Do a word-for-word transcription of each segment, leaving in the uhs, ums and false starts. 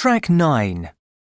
Track nine.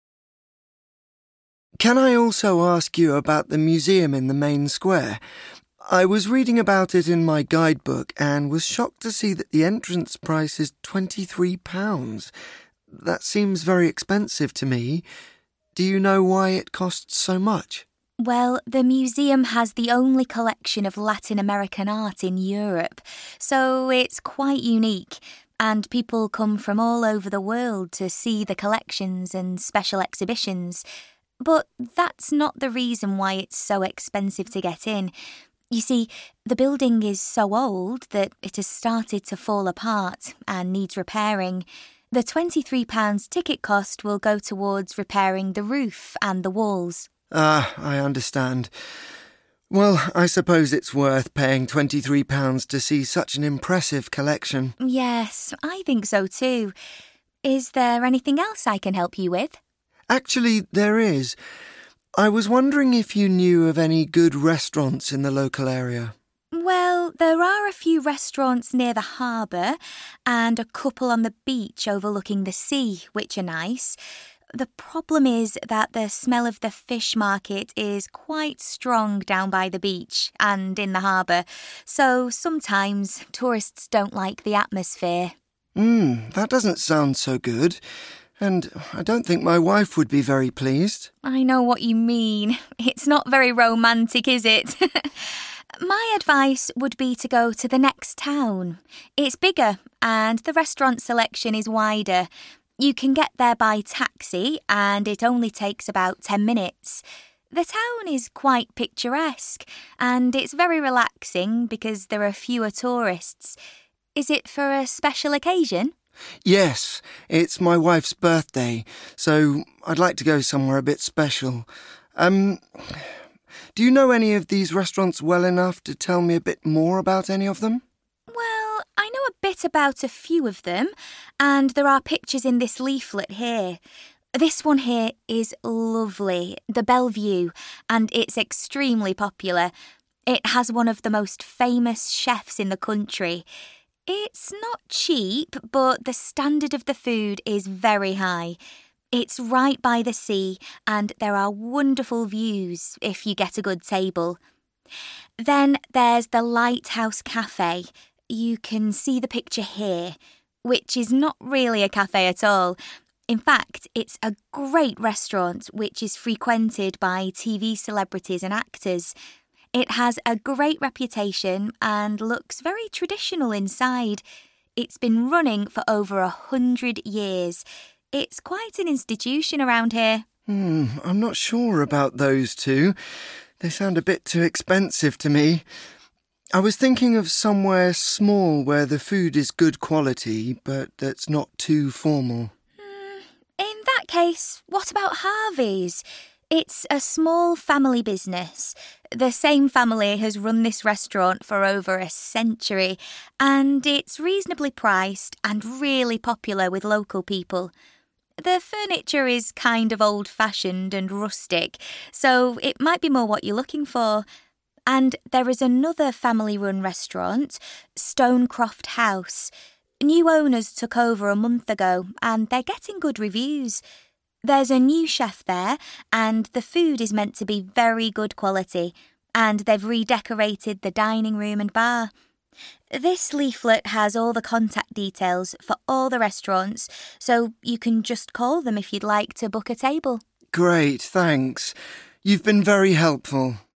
Can I also ask you about the museum in the main square? I was reading about it in my guidebook and was shocked to see that the entrance price is twenty-three pounds. That seems very expensive to me. Do you know why it costs so much? Well, the museum has the only collection of Latin American art in Europe, so it's quite unique, and people come from all over the world to see the collections and special exhibitions. But that's not the reason why it's so expensive to get in. You see, the building is so old that it has started to fall apart and needs repairing. The twenty-three pounds ticket cost will go towards repairing the roof and the walls. Ah, I understand. Well, I suppose it's worth paying twenty-three pounds to see such an impressive collection. Yes, I think so too. Is there anything else I can help you with? Actually, there is. I was wondering if you knew of any good restaurants in the local area. Well, there are a few restaurants near the harbour and a couple on the beach overlooking the sea, which are nice. The problem is that the smell of the fish market is quite strong down by the beach and in the harbour, so sometimes tourists don't like the atmosphere. Hmm, that doesn't sound so good. And I don't think my wife would be very pleased. I know what you mean. It's not very romantic, is it? My advice would be to go to the next town. It's bigger and the restaurant selection is wider. You can get there by taxi and it only takes about ten minutes. The town is quite picturesque and it's very relaxing because there are fewer tourists. Is it for a special occasion? Yes, it's my wife's birthday, so I'd like to go somewhere a bit special. Um, do you know any of these restaurants well enough to tell me a bit more about any of them? Well, I know a bit about a few of them, and there are pictures in this leaflet here. This one here is lovely, the Bellevue, and it's extremely popular. It has one of the most famous chefs in the country. It's not cheap, but the standard of the food is very high. It's right by the sea, and there are wonderful views if you get a good table. Then there's the Lighthouse Cafe. You can see the picture here, which is not really a cafe at all. In fact, it's a great restaurant which is frequented by T V celebrities and actors. It has a great reputation and looks very traditional inside. It's been running for over a hundred years. It's quite an institution around here. Hmm, I'm not sure about those two. They sound a bit too expensive to me. I was thinking of somewhere small where the food is good quality, but that's not too formal. Hmm, in that case, what about Harvey's? It's a small family business. The same family has run this restaurant for over a century, and it's reasonably priced and really popular with local people. The furniture is kind of old-fashioned and rustic, so it might be more what you're looking for. And there is another family-run restaurant, Stonecroft House. New owners took over a month ago, and they're getting good reviews. There's a new chef there, and the food is meant to be very good quality, and they've redecorated the dining room and bar. This leaflet has all the contact details for all the restaurants, so you can just call them if you'd like to book a table. Great, thanks. You've been very helpful.